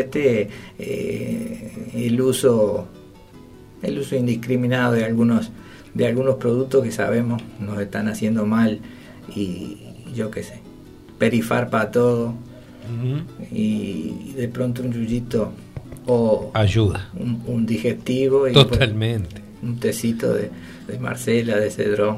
el uso indiscriminado de algunos productos que sabemos nos están haciendo mal, y yo qué sé, perifar para todo, y de pronto un yuyito o ayuda, un digestivo, y totalmente un tecito de Marcela, de Cedrón,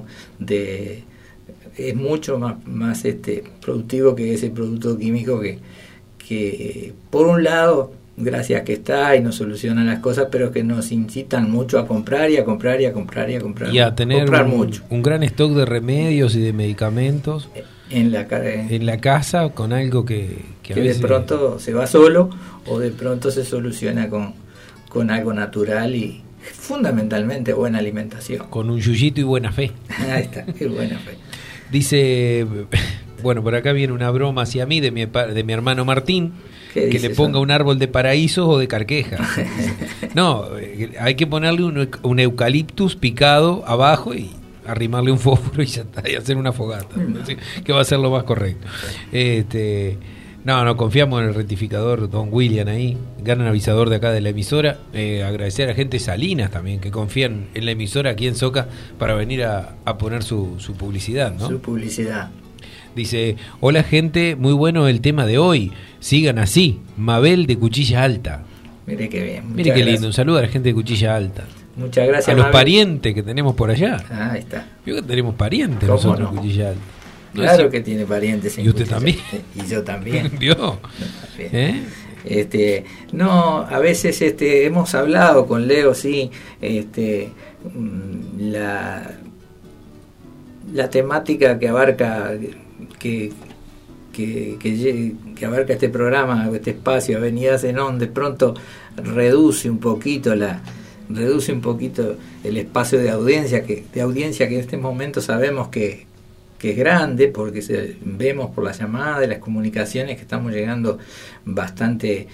es mucho más productivo que ese producto químico que por un lado, gracias que está y nos soluciona las cosas, pero que nos incitan mucho a comprar y a comprar y a comprar y a comprar, y a tener un gran stock de remedios y de medicamentos en la casa, con algo que a veces de pronto se va solo, o de pronto se soluciona con algo natural y fundamentalmente buena alimentación, con un yuyito y buena fe. Ahí está, qué buena fe. Dice, bueno, por acá viene una broma hacia mí de mi hermano Martín, que le ponga un árbol de paraísos o de carqueja. No, hay que ponerle un eucaliptus picado abajo y arrimarle un fósforo y ya está, y hacer una fogata, que va a ser lo más correcto. No, confiamos en el rectificador Don William ahí, gran avisador de acá de la emisora. Agradecer a la gente de Salinas también, que confían en la emisora aquí en Soca para venir a poner su publicidad, ¿no? Su publicidad. Dice, hola gente, muy bueno el tema de hoy, sigan así. Mabel de Cuchilla Alta. Mire qué bien. Mire qué lindo, un saludo a la gente de Cuchilla Alta. Muchas gracias, a los parientes que tenemos por allá. Ahí está. Yo que tenemos parientes nosotros en Cuchilla Alta. Claro que tiene parientes en ¿Y usted también? Y yo también. ¿Vio? No, a veces hemos hablado con Leo, sí, la temática que abarca que abarca este programa, este espacio, Avenida Zenón, de pronto reduce un poquito el espacio de audiencia que en este momento sabemos que es grande, porque vemos por las llamadas de las comunicaciones que estamos llegando bastante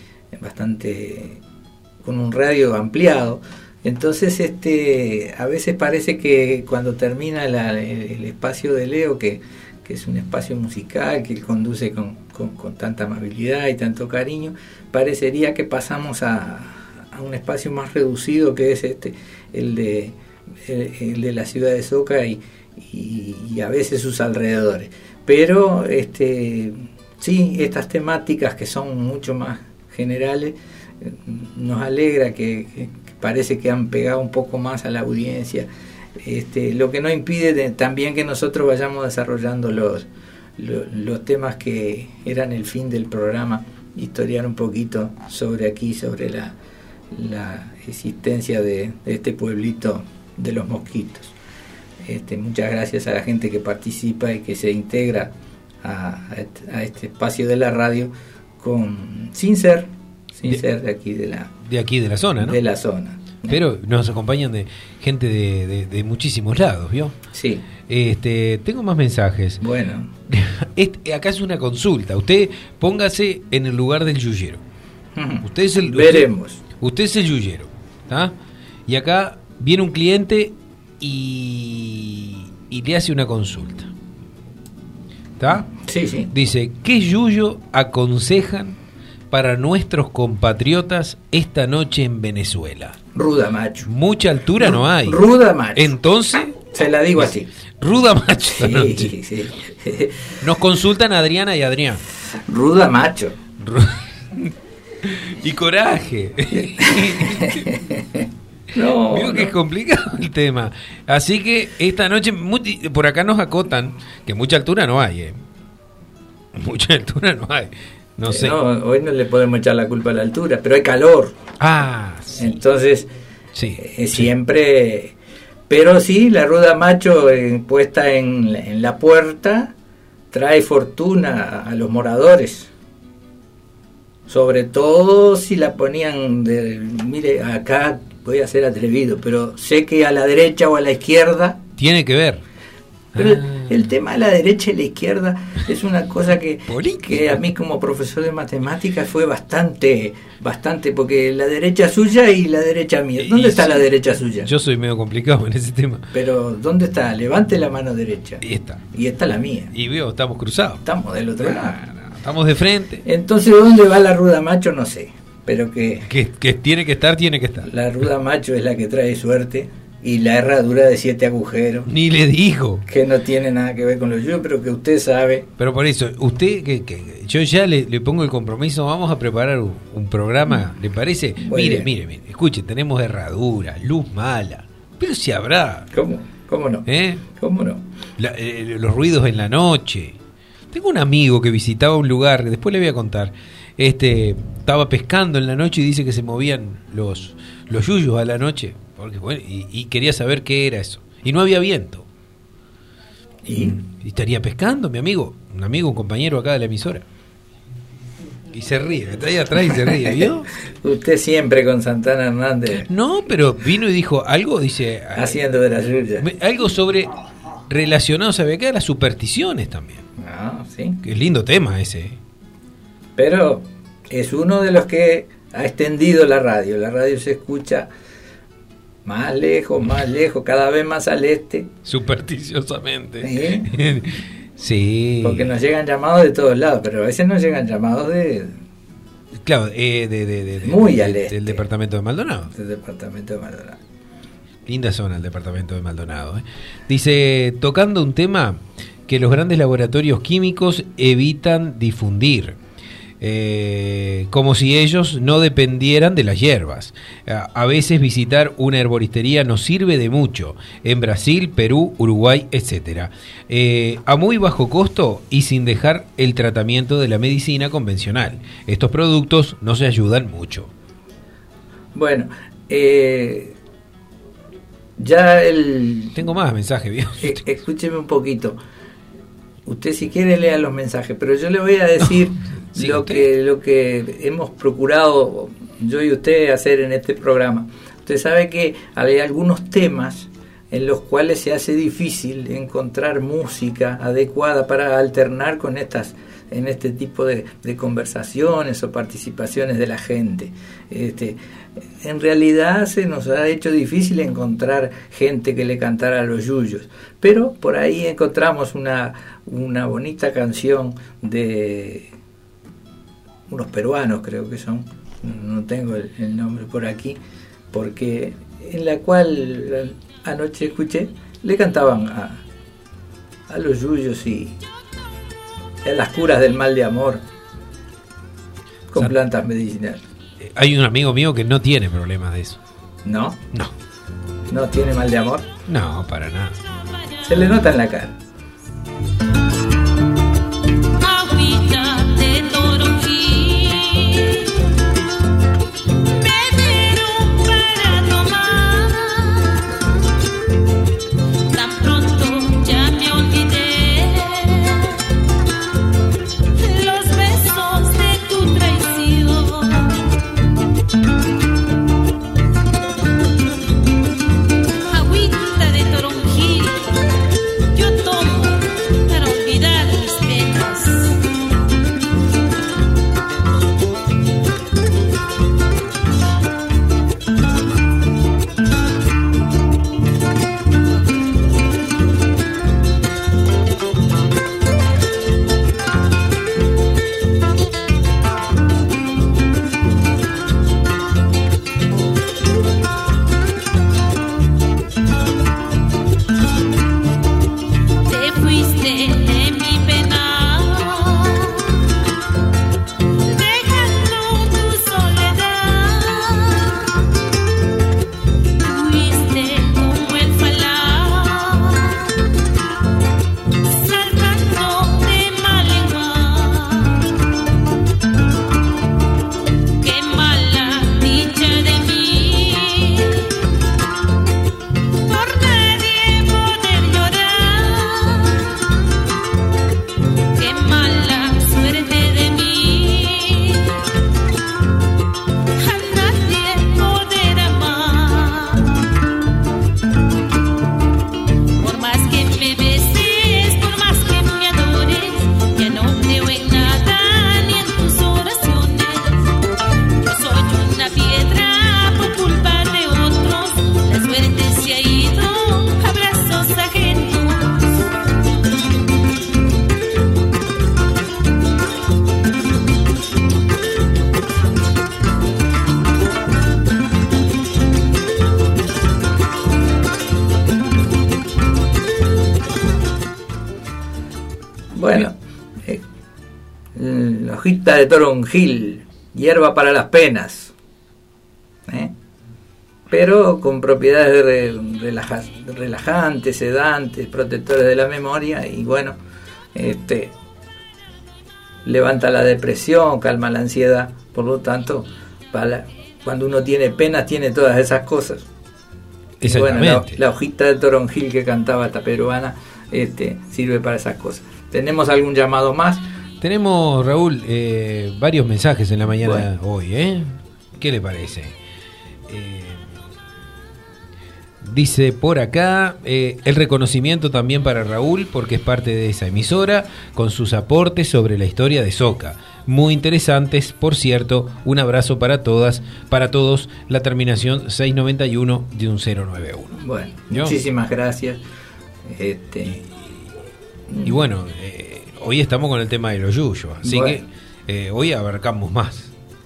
con un radio ampliado. Entonces a veces parece que cuando termina el espacio de Leo, que es un espacio musical que él conduce con tanta amabilidad y tanto cariño, parecería que pasamos a un espacio más reducido, que es el de la ciudad de Soca y a veces sus alrededores. Pero sí, estas temáticas que son mucho más generales, nos alegra que parece que han pegado un poco más a la audiencia, lo que no impide también que nosotros vayamos desarrollando los temas que eran el fin del programa, historiar un poquito sobre la existencia de este pueblito de los mosquitos. Muchas gracias a la gente que participa y que se integra a este espacio de la radio sin ser de aquí de la zona, ¿no? De la zona. Pero nos acompañan gente de muchísimos lados, ¿vio? Sí. Tengo más mensajes. Bueno. Acá es una consulta. Usted póngase en el lugar del yuyero. Veremos. Usted es el yuyero, ¿tá? Y acá viene un cliente y le hace una consulta, ¿está? Sí, sí. Dice, ¿qué yuyo aconsejan para nuestros compatriotas esta noche en Venezuela? Ruda, macho. Mucha altura no hay. Ruda, macho. Entonces, se la digo así. Ruda, macho. Sí, sí. Nos consultan Adriana y Adrián. Ruda, macho. Y coraje. Veo que es complicado el tema. Así que esta noche, por acá nos acotan que mucha altura no hay, Mucha altura no hay. No sé. No, hoy no le podemos echar la culpa a la altura, pero hay calor. Sí. Entonces, sí, siempre... Pero sí, la ruda macho puesta en la puerta trae fortuna a los moradores. Sobre todo si la ponían mire, acá voy a ser atrevido, pero sé que a la derecha o a la izquierda... Tiene que ver. Pero el tema de la derecha y la izquierda es una cosa que a mí como profesor de matemáticas fue bastante, porque la derecha suya y la derecha mía. ¿Dónde está la derecha suya? Yo soy medio complicado en ese tema. Pero ¿dónde está? Levante la mano derecha. Y está la mía. Y veo, estamos cruzados. Estamos del otro lado. Estamos de frente. Entonces, ¿dónde va la ruda macho? No sé. Pero que tiene que estar. La ruda macho es la que trae suerte. Y la herradura de 7 agujeros. Ni le dijo. Que no tiene nada que ver con los yuyos, pero que usted sabe. Pero por eso, usted, que yo ya le pongo el compromiso, vamos a preparar un programa, ¿le parece? Mire, escuche, tenemos herradura, luz mala, pero si habrá. ¿Cómo no? ¿Cómo no? Los ruidos en la noche. Tengo un amigo que visitaba un lugar, después le voy a contar, estaba pescando en la noche y dice que se movían los yuyos a la noche. Porque, bueno, y quería saber qué era eso. Y no había viento. Y estaría pescando, mi amigo. Un compañero acá de la emisora. Y se ríe, está ahí atrás y se ríe, ¿vio? Usted siempre con Santana Hernández. No, pero vino y dijo algo, dice... Haciendo de la suya. Algo sobre... relacionado, ¿sabe qué? A las supersticiones también. Sí. Qué lindo tema ese. Pero es uno de los que ha extendido la radio. La radio se escucha... más lejos, cada vez más al este. Supersticiosamente. Sí. Porque nos llegan llamados de todos lados, pero a veces nos llegan llamados de... Claro, muy al este. Del departamento de Maldonado. Del departamento de Maldonado. Linda zona el departamento de Maldonado. Dice, tocando un tema que los grandes laboratorios químicos evitan difundir. Como si ellos no dependieran de las hierbas. A veces visitar una herboristería nos sirve de mucho en Brasil, Perú, Uruguay, etcétera, a muy bajo costo y sin dejar el tratamiento de la medicina convencional. Estos productos nos ayudan mucho. Bueno, tengo más mensajes, ¿vio? Escúcheme un poquito. Usted si quiere lea los mensajes, pero yo le voy a decir sí, lo que hemos procurado yo y usted hacer en este programa. Usted sabe que hay algunos temas en los cuales se hace difícil encontrar música adecuada para alternar con en este tipo de conversaciones o participaciones de la gente. En realidad se nos ha hecho difícil encontrar gente que le cantara a los yuyos, pero por ahí encontramos una bonita canción de unos peruanos, creo que son, no tengo el nombre por aquí, porque en la cual anoche escuché, le cantaban a los yuyos y a las curas del mal de amor con plantas medicinales. Hay un amigo mío que no tiene problemas de eso. ¿No? No. ¿No tiene mal de amor? No, para nada. Se le nota en la cara. Agüita de toronjil, yo tomo hojita de toronjil, hierba para las penas, pero con propiedades relajantes, sedantes, protectores de la memoria, y bueno, levanta la depresión, calma la ansiedad. Por lo tanto, cuando uno tiene penas, tiene todas esas cosas. Y bueno, la hojita de toronjil que cantaba esta peruana sirve para esas cosas. ¿Tenemos algún llamado más? Tenemos, Raúl, varios mensajes en la mañana hoy, ¿Qué le parece? Dice por acá, el reconocimiento también para Raúl, porque es parte de esa emisora, con sus aportes sobre la historia de Soca. Muy interesantes, por cierto. Un abrazo para todos. La terminación 691 de un 091. Bueno, muchísimas gracias. Y bueno, hoy estamos con el tema de los yuyos, así que hoy abarcamos más.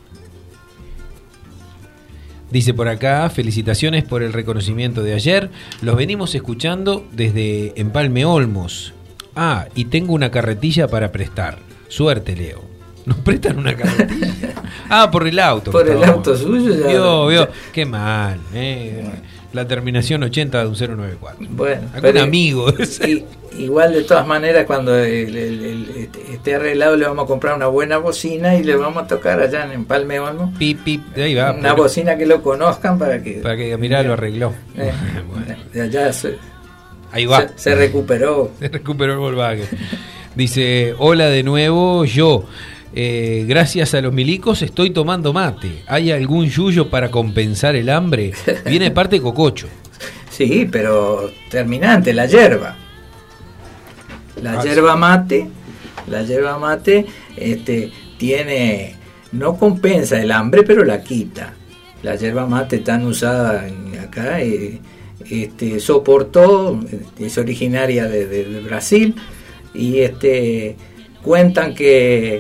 Dice por acá, felicitaciones por el reconocimiento de ayer. Los venimos escuchando desde Empalme Olmos. Y tengo una carretilla para prestar. Suerte, Leo. ¿Nos prestan una carretilla? Por el auto. Por el auto suyo. Vio. Qué mal. La terminación 80 de un 094. Bueno, algún amigo. Igual de todas maneras, cuando esté arreglado, le vamos a comprar una buena bocina y le vamos a tocar allá en Empalme Olmos. Pip, ahí va. Una bocina que lo conozcan para que mirá, lo arregló. Bueno. De allá ahí va. Se recuperó. Se recuperó el Volkswagen. Dice, hola de nuevo, yo. Gracias a los milicos estoy tomando mate. ¿Hay algún yuyo para compensar el hambre? Viene de parte de Cococho. Sí, pero terminante, la yerba. La yerba mate tiene, no compensa el hambre, pero la quita. La yerba mate tan usada acá, soportó, es originaria de Brasil, y cuentan que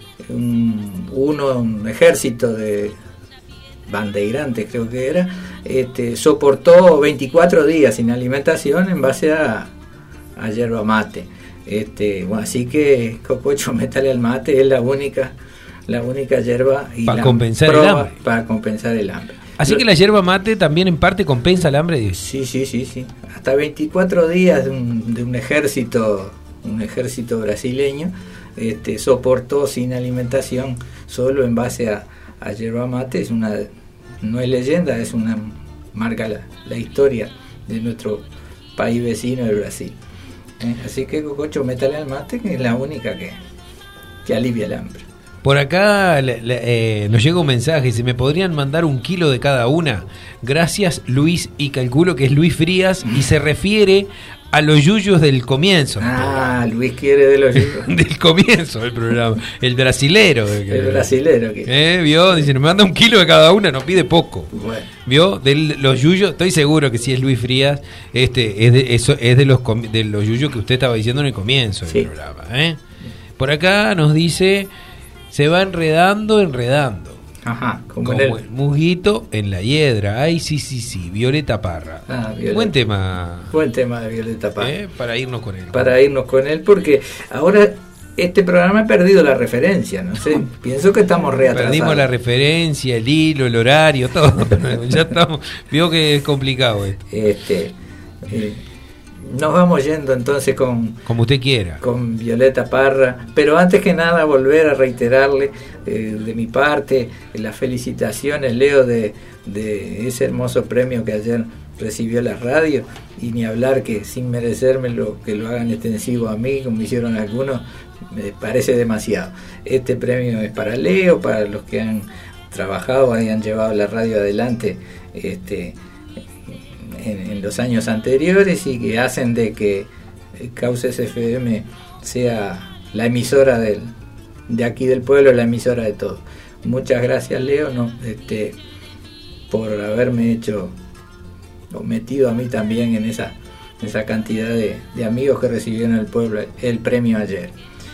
un ejército de bandeirantes, creo que era, soportó 24 días sin alimentación en base a yerba mate. Así que Cococho, métale al mate, es la única yerba para compensar el hambre. Para compensar el hambre. Así que la yerba mate también en parte compensa el hambre. Sí. Hasta 24 días de un ejército brasileño soportó sin alimentación solo en base a yerba mate. No es leyenda, es una marca la historia de nuestro país vecino, el Brasil. Así que Cococho, métale al mate, que es la única que alivia el hambre. Por acá nos llega un mensaje, dice, ¿me podrían mandar 1 kilo de cada una? Gracias, Luis, y calculo que es Luis Frías, y se refiere a los yuyos del comienzo. Luis quiere de los yuyos. Del comienzo del programa, el brasilero. El brasilero. ¿Vio? Dice, me manda 1 kilo de cada una, no pide poco. Bueno. ¿Vio? De los yuyos, estoy seguro que si es Luis Frías, es de los yuyos que usted estaba diciendo en el comienzo del programa. Por acá nos dice, se va enredando. Ajá, como el musguito en la hiedra. Ay, sí, Violeta Parra. Violeta. Buen tema de Violeta Parra. Para irnos con él. Para irnos con él, porque ahora este programa ha perdido la referencia, no sé, pienso que estamos reatrasados. Perdimos la referencia, el hilo, el horario, todo. Ya estamos, vio que es complicado esto. Nos vamos yendo entonces como usted quiera, con Violeta Parra, pero antes que nada volver a reiterarle de mi parte las felicitaciones, Leo, de ese hermoso premio que ayer recibió la radio, y ni hablar que sin merecérmelo que lo hagan extensivo a mí como hicieron algunos, me parece demasiado. Este premio es para Leo, para los que han trabajado, hayan llevado la radio adelante en los años anteriores, y que hacen de que Cauces FM sea la emisora de aquí del pueblo, la emisora de todos. Muchas gracias, Leo, por haberme metido a mí también en esa cantidad de amigos que recibieron el premio ayer.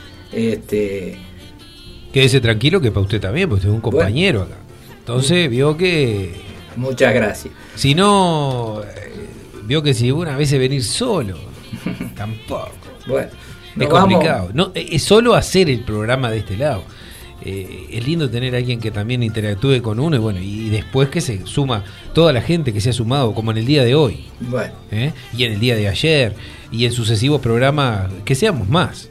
Quédese tranquilo que para usted también, porque usted es un compañero acá. Entonces vio que... Muchas gracias. Si no, vio que si una vez venir solo, tampoco. Bueno, es complicado. No, es solo hacer el programa de este lado. es lindo tener a alguien que también interactúe con uno, y bueno, y después que se suma toda la gente que se ha sumado, como en el día de hoy, bueno, y en el día de ayer, y en sucesivos programas, que seamos más.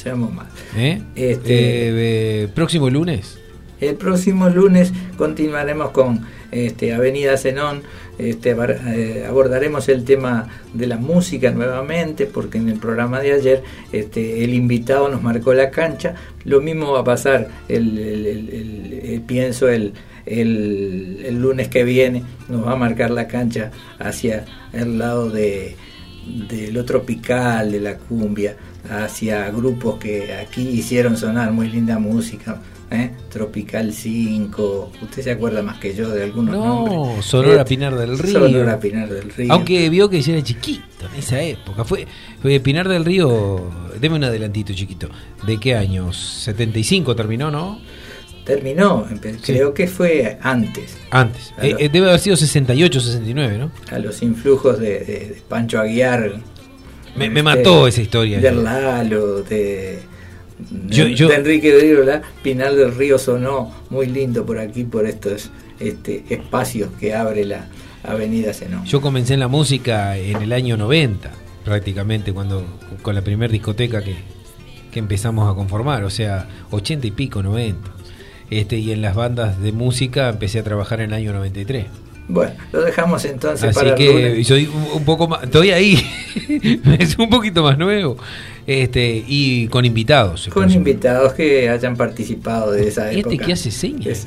Próximo lunes. El próximo lunes continuaremos con Avenida Zenón. Abordaremos el tema de la música nuevamente, porque en el programa de ayer el invitado nos marcó la cancha. Lo mismo va a pasar pienso el lunes que viene, nos va a marcar la cancha hacia el lado de lo tropical, de la cumbia, hacia grupos que aquí hicieron sonar muy linda música. Tropical 5, usted se acuerda más que yo de algunos nombres. No, Sonora Pinar del Río. Sonora Pinar del Río. Aunque vio que yo era chiquito en esa época. Fue Pinar del Río, deme un adelantito chiquito. ¿De qué años? 75 terminó, ¿no? Terminó, creo que fue antes. Debe haber sido 68, 69, ¿no? A los influjos de Pancho Aguiar. Me mató esa historia. De Lalo, de Enrique de Río. Pinar del Río sonó muy lindo por aquí, por estos espacios que abre la Avenida Zenón. Yo comencé en la música en el año 90, prácticamente, con la primera discoteca que empezamos a conformar, o sea, 80 y pico, 90. Y en las bandas de música empecé a trabajar en el año 93. Bueno, lo dejamos entonces. Así para que el lunes. soy un poco más, estoy ahí, es un poquito más nuevo, y con invitados. Con invitados que hayan participado de esa época. Que hace señas.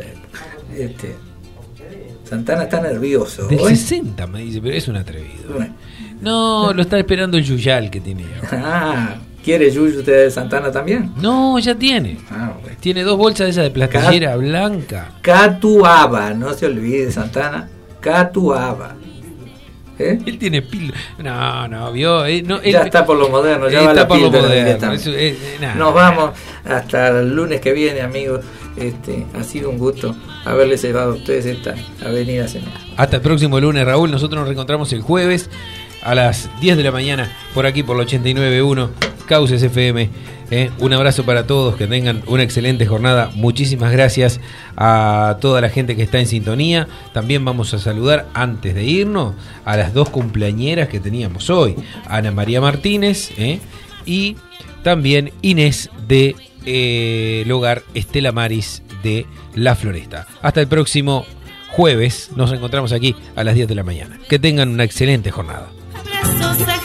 Santana está nervioso. Del 60 me dice, pero es un atrevido. Bueno. No, lo está esperando el Yuyal que tiene. ¿Quiere Yuyu usted de Santana también? No, ya tiene. Bueno. Tiene 2 bolsas de esa de plastillera blanca. Catuaba, no se olvide, Santana. Catuaba. Él tiene No, vio. Ya está por lo moderno, ya va la píldora. Nos vamos hasta el lunes que viene, amigos. Ha sido un gusto haberles llevado a ustedes esta Avenida Zenón. Hasta el próximo lunes, Raúl. Nosotros nos reencontramos el jueves a las 10 de la mañana por aquí por la 89.1 Cauces FM. Un abrazo para todos, que tengan una excelente jornada. Muchísimas gracias a toda la gente que está en sintonía. También vamos a saludar, antes de irnos, a las 2 cumpleañeras que teníamos hoy: Ana María Martínez y también Inés de el hogar Estela Maris de La Floresta. Hasta el próximo jueves, nos encontramos aquí a las 10 de la mañana. Que tengan una excelente jornada.